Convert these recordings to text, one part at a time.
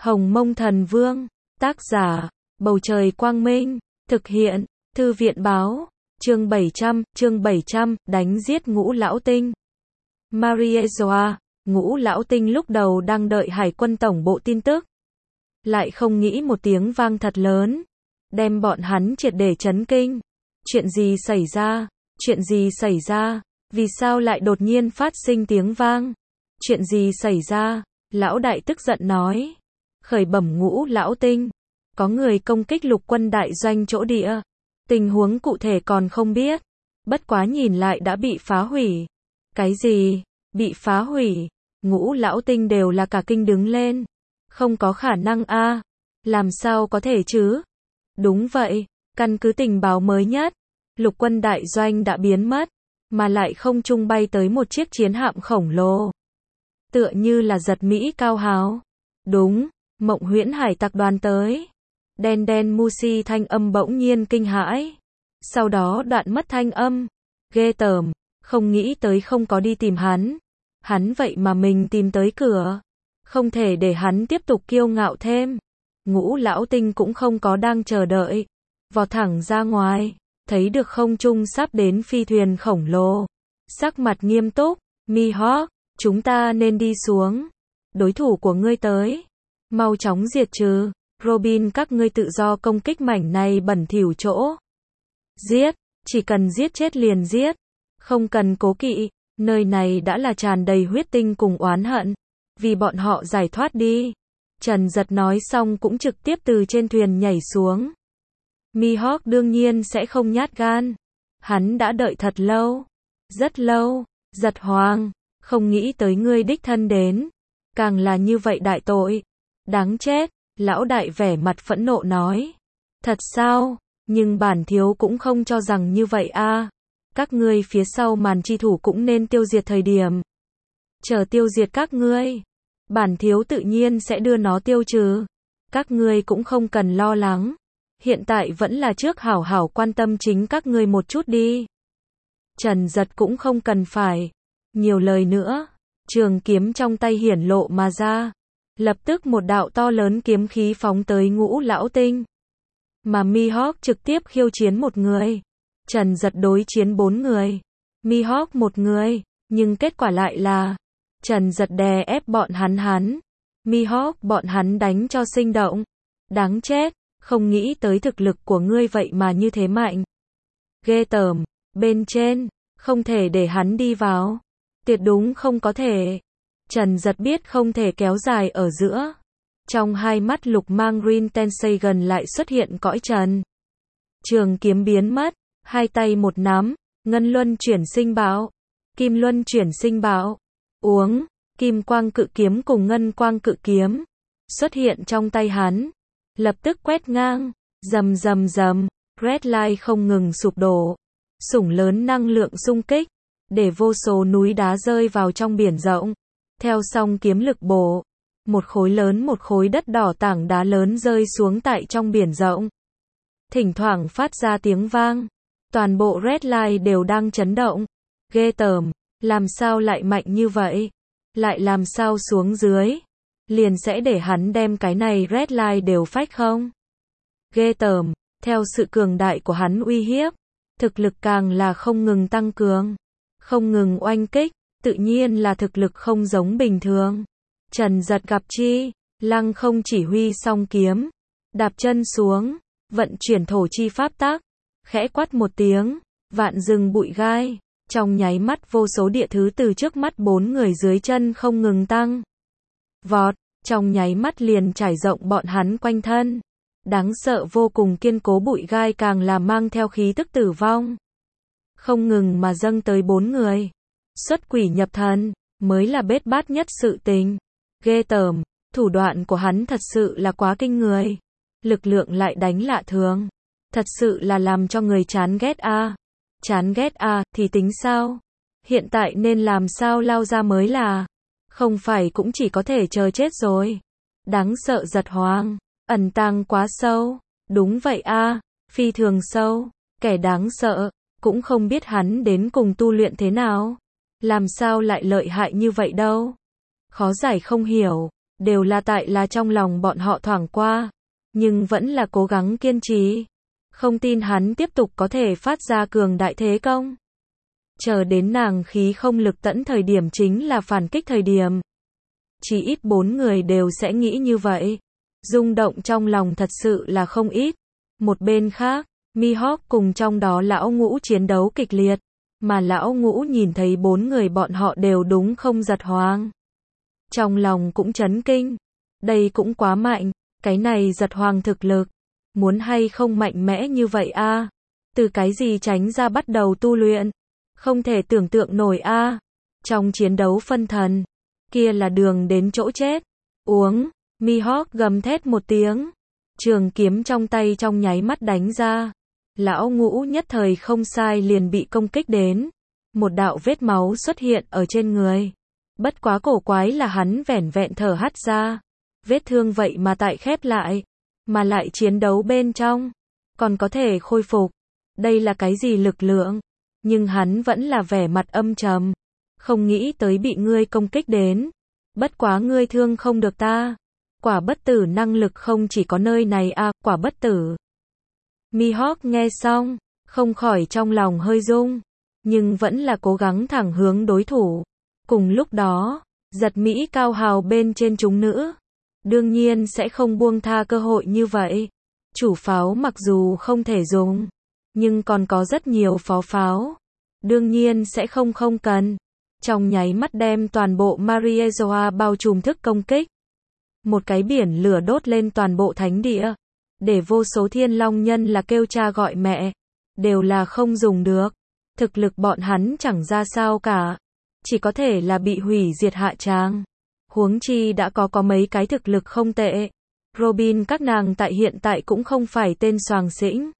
Hồng Mông Thần Vương, tác giả, Bầu Trời Quang Minh, thực hiện, Thư viện báo, chương 700, đánh giết Ngũ Lão Tinh. Mariejoa, Ngũ Lão Tinh lúc đầu đang đợi Hải quân tổng bộ tin tức. Lại không nghĩ một tiếng vang thật lớn, đem bọn hắn triệt để chấn kinh. Chuyện gì xảy ra? Chuyện gì xảy ra? Vì sao lại đột nhiên phát sinh tiếng vang? Chuyện gì xảy ra? Lão đại tức giận nói. Khởi bẩm Ngũ Lão Tinh, có người công kích lục quân đại doanh chỗ địa. Tình huống cụ thể còn không biết, bất quá nhìn lại đã bị phá hủy. Cái gì? Bị phá hủy? Ngũ Lão Tinh đều là cả kinh đứng lên. Không có khả năng a, làm sao có thể chứ? Đúng vậy, căn cứ tình báo mới nhất, lục quân đại doanh đã biến mất, mà lại không trung bay tới một chiếc chiến hạm khổng lồ. Tựa như là giật Mỹ cao háo. Đúng, Mộng Huyễn Hải Tặc đoàn tới. Đen đen Musi thanh âm bỗng nhiên kinh hãi. Sau đó đoạn mất thanh âm. Ghê tởm, không nghĩ tới không có đi tìm hắn. Hắn vậy mà mình tìm tới cửa. Không thể để hắn tiếp tục kiêu ngạo thêm. Ngũ Lão Tinh cũng không có đang chờ đợi. Vọt thẳng ra ngoài, thấy được không trung sắp đến phi thuyền khổng lồ. Sắc mặt nghiêm túc, Mihawk, chúng ta nên đi xuống. Đối thủ của ngươi tới. Mau chóng diệt trừ. Robin, các ngươi tự do công kích mảnh này bẩn thỉu chỗ. Giết, chỉ cần giết chết liền giết. Không cần cố kỵ, nơi này đã là tràn đầy huyết tinh cùng oán hận. Vì bọn họ giải thoát đi. Trần Giật nói xong cũng trực tiếp từ trên thuyền nhảy xuống. Mihawk đương nhiên sẽ không nhát gan. Hắn đã đợi thật lâu. Rất lâu. Giật Hoàng, không nghĩ tới ngươi đích thân đến. Càng là như vậy đại tội. Đáng chết. Lão đại vẻ mặt phẫn nộ nói. Thật sao? Nhưng bản thiếu cũng không cho rằng như vậy a. Các ngươi phía sau màn chi thủ cũng nên tiêu diệt thời điểm. Chờ tiêu diệt các ngươi, bản thiếu tự nhiên sẽ đưa nó tiêu trừ. Các ngươi cũng không cần lo lắng. Hiện tại vẫn là trước hảo hảo quan tâm chính các ngươi một chút đi. Trần Giật cũng không cần phải nhiều lời nữa. Trường kiếm trong tay hiển lộ mà ra. Lập tức một đạo to lớn kiếm khí phóng tới Ngũ Lão Tinh. Mà Mihawk trực tiếp khiêu chiến một người. Trần Giật đối chiến 4 người. Mihawk một người. Nhưng kết quả lại là Trần Giật đè ép bọn hắn. Mihawk bọn hắn đánh cho sinh động. Đáng chết, không nghĩ tới thực lực của ngươi vậy mà như thế mạnh. Ghê tởm, bên trên, không thể để hắn đi vào. Tuyệt đúng không có thể. Trần Giật biết không thể kéo dài ở giữa. Trong hai mắt lục mang Green Tensei gần lại xuất hiện cõi trần. Trường kiếm biến mất, hai tay một nắm, ngân luân chuyển sinh bão, kim luân chuyển sinh bão. Uống, kim quang cự kiếm cùng ngân quang cự kiếm xuất hiện trong tay hắn, lập tức quét ngang, rầm rầm rầm, Red Line không ngừng sụp đổ. Sủng lớn năng lượng xung kích, để vô số núi đá rơi vào trong biển rộng. Theo song kiếm lực bổ, một khối đất đỏ tảng đá lớn rơi xuống tại trong biển rộng. Thỉnh thoảng phát ra tiếng vang. Toàn bộ Red Line đều đang chấn động. Ghê tởm, làm sao lại mạnh như vậy? Lại làm sao xuống dưới? Liền sẽ để hắn đem cái này Red Line đều phách không? Ghê tởm, theo sự cường đại của hắn uy hiếp, thực lực càng là không ngừng tăng cường, không ngừng oanh kích, tự nhiên là thực lực không giống bình thường. Trần Giật gặp chi, lăng không chỉ huy song kiếm, đạp chân xuống, vận chuyển thổ chi pháp tắc, khẽ quát một tiếng, vạn rừng bụi gai, trong nháy mắt vô số địa thứ từ trước mắt 4 người dưới chân không ngừng tăng vọt, trong nháy mắt liền trải rộng bọn hắn quanh thân. Đáng sợ vô cùng kiên cố bụi gai càng là mang theo khí tức tử vong, không ngừng mà dâng tới 4 người. Xuất quỷ nhập thần, mới là bết bát nhất sự tình. Ghê tởm, thủ đoạn của hắn thật sự là quá kinh người. Lực lượng lại đánh lạ thường. Thật sự là làm cho người chán ghét a. Chán ghét a, thì tính sao? Hiện tại nên làm sao lao ra mới là. Không phải cũng chỉ có thể chờ chết rồi. Đáng sợ Giật Hoàng, ẩn tàng quá sâu. Đúng vậy a, phi thường sâu. Kẻ đáng sợ, cũng không biết hắn đến cùng tu luyện thế nào. Làm sao lại lợi hại như vậy đâu? Khó giải không hiểu. đều là tại là trong lòng bọn họ thoảng qua, nhưng vẫn là cố gắng kiên trì. Không tin hắn tiếp tục có thể phát ra cường đại thế công. Chờ đến nàng khí không lực tẫn thời điểm chính là phản kích thời điểm. Chỉ ít 4 người đều sẽ nghĩ như vậy. Rung động trong lòng thật sự là không ít. Một bên khác, Mihawk cùng trong đó lão ngũ chiến đấu kịch liệt. Mà lão ngũ nhìn thấy 4 người bọn họ đều đúng không giật hoang. Trong lòng cũng chấn kinh. Đây cũng quá mạnh. Cái này giật hoang thực lực. Muốn hay không mạnh mẽ như vậy a? Từ cái gì tránh ra bắt đầu tu luyện? Không thể tưởng tượng nổi a. Trong chiến đấu phân thần, kia là đường đến chỗ chết. Uống, Mihawk gầm thét một tiếng. Trường kiếm trong tay trong nháy mắt đánh ra. Lão ngũ nhất thời không sai liền bị công kích đến. Một đạo vết máu xuất hiện ở trên người. Bất quá cổ quái là hắn vẻn vẹn thở hắt ra. Vết thương vậy mà tại khép lại. Mà lại chiến đấu bên trong. Còn có thể khôi phục. Đây là cái gì lực lượng? Nhưng hắn vẫn là vẻ mặt âm trầm. Không nghĩ tới bị ngươi công kích đến. Bất quá ngươi thương không được ta. Quả bất tử năng lực không chỉ có nơi này à, quả bất tử. Mihawk nghe xong, không khỏi trong lòng hơi rung. Nhưng vẫn là cố gắng thẳng hướng đối thủ. Cùng lúc đó, giật Mỹ cao hào bên trên chúng nữ. Đương nhiên sẽ không buông tha cơ hội như vậy. Chủ pháo mặc dù không thể dùng, nhưng còn có rất nhiều phó pháo. Đương nhiên sẽ không cần. Trong nháy mắt đem toàn bộ Mariezoa bao trùm thức công kích. Một cái biển lửa đốt lên toàn bộ thánh địa. Để vô số thiên long nhân là kêu cha gọi mẹ. Đều là không dùng được. Thực lực bọn hắn chẳng ra sao cả. Chỉ có thể là bị hủy diệt hạ tràng. Huống chi đã có mấy cái thực lực không tệ. Robin các nàng tại hiện tại cũng không phải tên soàng xĩnh.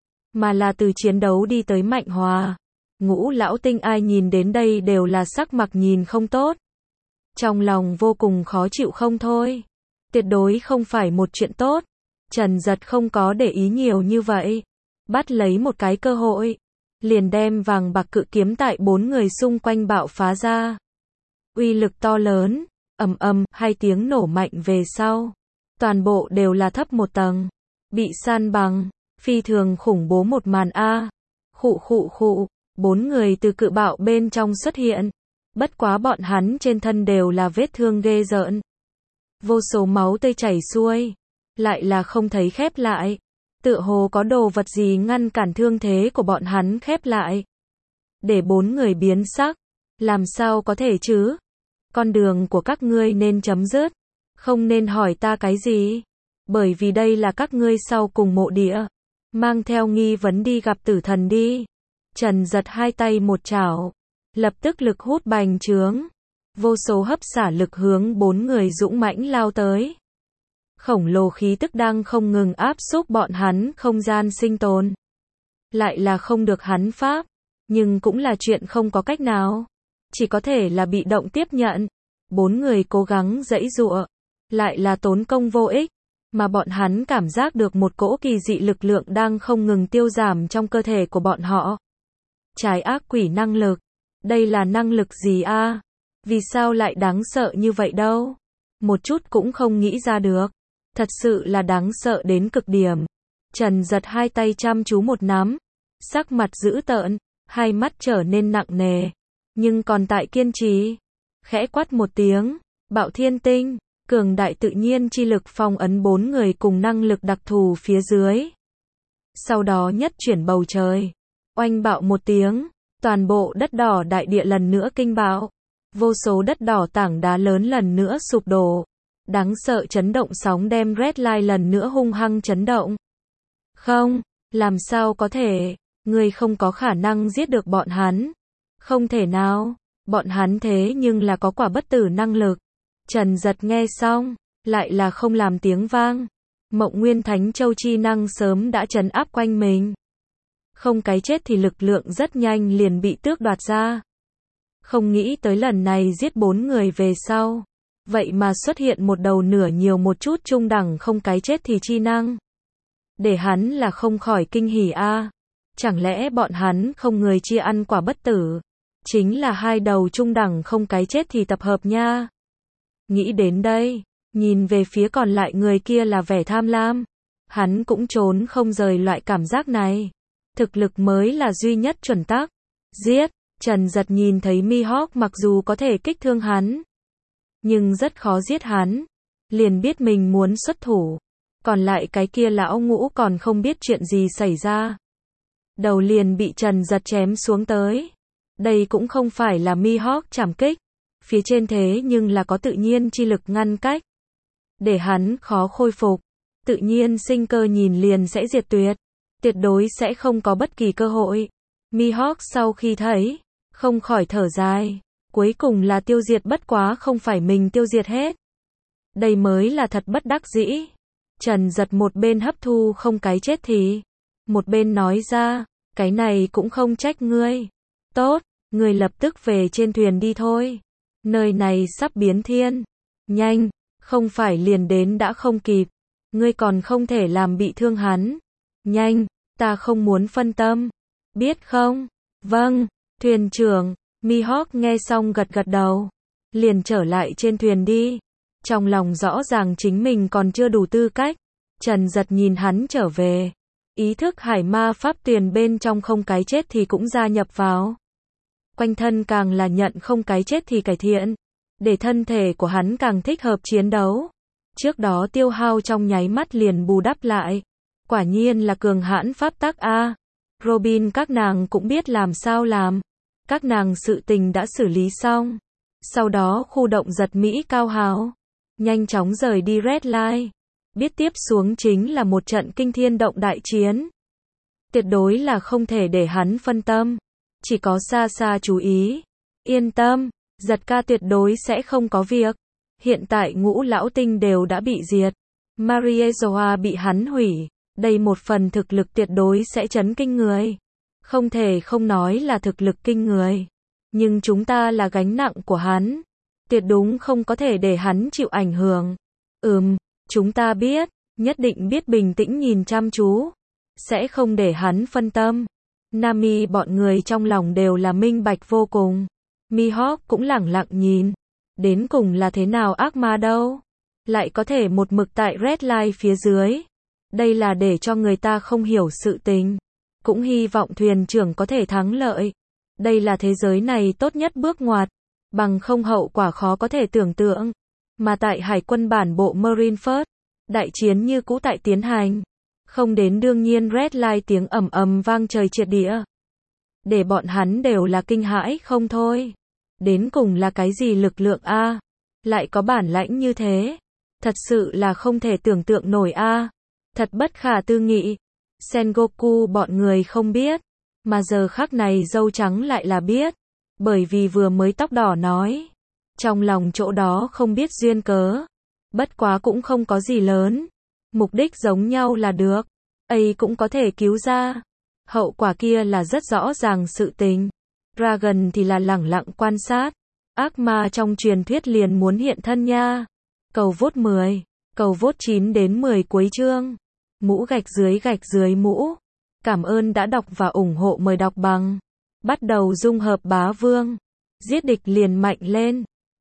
Mà là từ chiến đấu đi tới mạnh hòa. Ngũ lão tinh ai nhìn đến đây đều là sắc mặt nhìn không tốt. Trong lòng vô cùng khó chịu không thôi. Tuyệt đối không phải một chuyện tốt. Trần Giật không có để ý nhiều như vậy. Bắt lấy một cái cơ hội. Liền đem vàng bạc cự kiếm tại 4 người xung quanh bạo phá ra. Uy lực to lớn. Ầm ầm, hai tiếng nổ mạnh về sau. Toàn bộ đều là thấp một tầng. Bị san bằng. Phi thường khủng bố một màn a. Khụ. 4 người từ cự bạo bên trong xuất hiện. Bất quá bọn hắn trên thân đều là vết thương ghê rợn. Vô số máu tươi chảy xuôi. Lại là không thấy khép lại. Tựa hồ có đồ vật gì ngăn cản thương thế của bọn hắn khép lại. Để 4 người biến sắc. Làm sao có thể chứ? Con đường của các ngươi nên chấm dứt. Không nên hỏi ta cái gì. Bởi vì đây là các ngươi sau cùng mộ địa. Mang theo nghi vấn đi gặp tử thần đi. Trần Giật hai tay một chảo. Lập tức lực hút bành trướng. Vô số hấp xả lực hướng 4 người dũng mãnh lao tới. Khổng lồ khí tức đang không ngừng áp xúc bọn hắn không gian sinh tồn. Lại là không được hắn pháp. Nhưng cũng là chuyện không có cách nào. Chỉ có thể là bị động tiếp nhận. 4 người cố gắng giãy giụa. Lại là tốn công vô ích. Mà bọn hắn cảm giác được một cỗ kỳ dị lực lượng đang không ngừng tiêu giảm trong cơ thể của bọn họ. Trái ác quỷ năng lực. Đây là năng lực gì a? Vì sao lại đáng sợ như vậy đâu? Một chút cũng không nghĩ ra được. Thật sự là đáng sợ đến cực điểm. Trần Giật hai tay chăm chú một nắm. Sắc mặt dữ tợn. Hai mắt trở nên nặng nề. Nhưng còn tại kiên trì. Khẽ quát một tiếng. Bạo thiên tinh. Cường đại tự nhiên chi lực phong ấn 4 người cùng năng lực đặc thù phía dưới. Sau đó nhất chuyển bầu trời. Oanh bạo một tiếng. Toàn bộ đất đỏ đại địa lần nữa kinh bạo. Vô số đất đỏ tảng đá lớn lần nữa sụp đổ. Đáng sợ chấn động sóng đem Red Line lần nữa hung hăng chấn động. Không, làm sao có thể, ngươi không có khả năng giết được bọn hắn. Không thể nào, bọn hắn thế nhưng là có quả bất tử năng lực. Trần Giật nghe xong, lại là không làm tiếng vang. Mộng Nguyên Thánh Châu chi năng sớm đã trấn áp quanh mình. Không cái chết thì lực lượng rất nhanh liền bị tước đoạt ra. Không nghĩ tới lần này giết 4 người về sau. Vậy mà xuất hiện một đầu nửa nhiều một chút trung đẳng không cái chết thì chi năng. Để hắn là không khỏi kinh hỉ a. Chẳng lẽ bọn hắn không người chia ăn quả bất tử. Chính là hai đầu trung đẳng không cái chết thì tập hợp nha. Nghĩ đến đây, Nhìn về phía còn lại người kia là vẻ tham lam. Hắn cũng trốn không rời loại cảm giác này. Thực lực mới là duy nhất chuẩn tắc. Giết. Trần Giật nhìn thấy Mihawk mặc dù có thể kích thương hắn, nhưng rất khó giết hắn. Liền biết mình muốn xuất thủ. Còn lại cái kia lão ngũ còn không biết chuyện gì xảy ra. Đầu liền bị Trần Giật chém xuống tới. Đây cũng không phải là Mihawk trảm kích. Phía trên thế nhưng là có tự nhiên chi lực ngăn cách. Để hắn khó khôi phục. Tự nhiên sinh cơ nhìn liền sẽ diệt tuyệt. Tuyệt đối sẽ không có bất kỳ cơ hội. Mihawk sau khi thấy, không khỏi thở dài. Cuối cùng là tiêu diệt bất quá không phải mình tiêu diệt hết. Đây mới là thật bất đắc dĩ. Trần Giật một bên hấp thu không cái chết thì, một bên nói ra, cái này cũng không trách ngươi. Tốt, ngươi lập tức về trên thuyền đi thôi. Nơi này sắp biến thiên. Nhanh, không phải liền đến đã không kịp. Ngươi còn không thể làm bị thương hắn. Nhanh, ta không muốn phân tâm. Biết không? Vâng, thuyền trưởng. Mihawk nghe xong gật gật đầu. Liền trở lại trên thuyền đi. Trong lòng rõ ràng chính mình còn chưa đủ tư cách. Trần Giật nhìn hắn trở về. Ý thức hải ma pháp tuyền bên trong không cái chết thì cũng gia nhập vào. Quanh thân càng là nhận không cái chết thì cải thiện. Để thân thể của hắn càng thích hợp chiến đấu. Trước đó tiêu hao trong nháy mắt liền bù đắp lại. Quả nhiên là cường hãn pháp tắc A. Robin các nàng cũng biết làm sao làm. Các nàng sự tình đã xử lý xong. Sau đó khu động giật Mỹ cao hào. Nhanh chóng rời đi Red Line. Biết tiếp xuống chính là một trận kinh thiên động đại chiến. Tuyệt đối là không thể để hắn phân tâm. Chỉ có xa xa chú ý. Yên tâm, Giật ca tuyệt đối sẽ không có việc. Hiện tại ngũ lão tinh đều đã bị diệt. Mariezoa bị hắn hủy. Đây một phần thực lực tuyệt đối sẽ chấn kinh người. Không thể không nói là thực lực kinh người. Nhưng chúng ta là gánh nặng của hắn. Tuyệt đúng không có thể để hắn chịu ảnh hưởng. Chúng ta biết, nhất định biết bình tĩnh nhìn chăm chú. Sẽ không để hắn phân tâm. Nami bọn người trong lòng đều là minh bạch vô cùng. Mihawk cũng lẳng lặng nhìn. Đến cùng là thế nào ác ma đâu. Lại có thể một mực tại Red Line phía dưới. Đây là để cho người ta không hiểu sự tình. Cũng hy vọng thuyền trưởng có thể thắng lợi. Đây là thế giới này tốt nhất bước ngoặt. Bằng không hậu quả khó có thể tưởng tượng. Mà tại hải quân bản bộ Marineford, đại chiến như cũ tại tiến hành. Không đến đương nhiên Red Line tiếng ầm ầm vang trời triệt địa. Để bọn hắn đều là kinh hãi không thôi. Đến cùng là cái gì lực lượng A? Lại có bản lãnh như thế. Thật sự là không thể tưởng tượng nổi A. Thật bất khả tư nghị. Sengoku bọn người không biết. Mà giờ khắc này dâu trắng lại là biết. Bởi vì vừa mới tóc đỏ nói. Trong lòng chỗ đó không biết duyên cớ. Bất quá cũng không có gì lớn. Mục đích giống nhau là được. ấy cũng có thể cứu ra. Hậu quả kia là rất rõ ràng sự tình. Dragon thì là lẳng lặng quan sát. Ác ma trong truyền thuyết liền muốn hiện thân nha. Cầu vote 10. Cầu vote 9 đến 10 cuối chương. Mũ gạch dưới mũ. Cảm ơn đã đọc và ủng hộ, mời đọc bằng. Bắt đầu dung hợp bá vương. Giết địch liền mạnh lên.